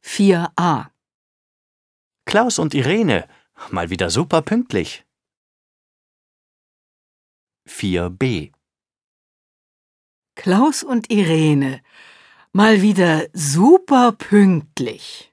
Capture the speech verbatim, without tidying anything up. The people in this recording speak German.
vier a. Klaus und Irene, mal wieder super pünktlich. vier b. Klaus und Irene, mal wieder super pünktlich.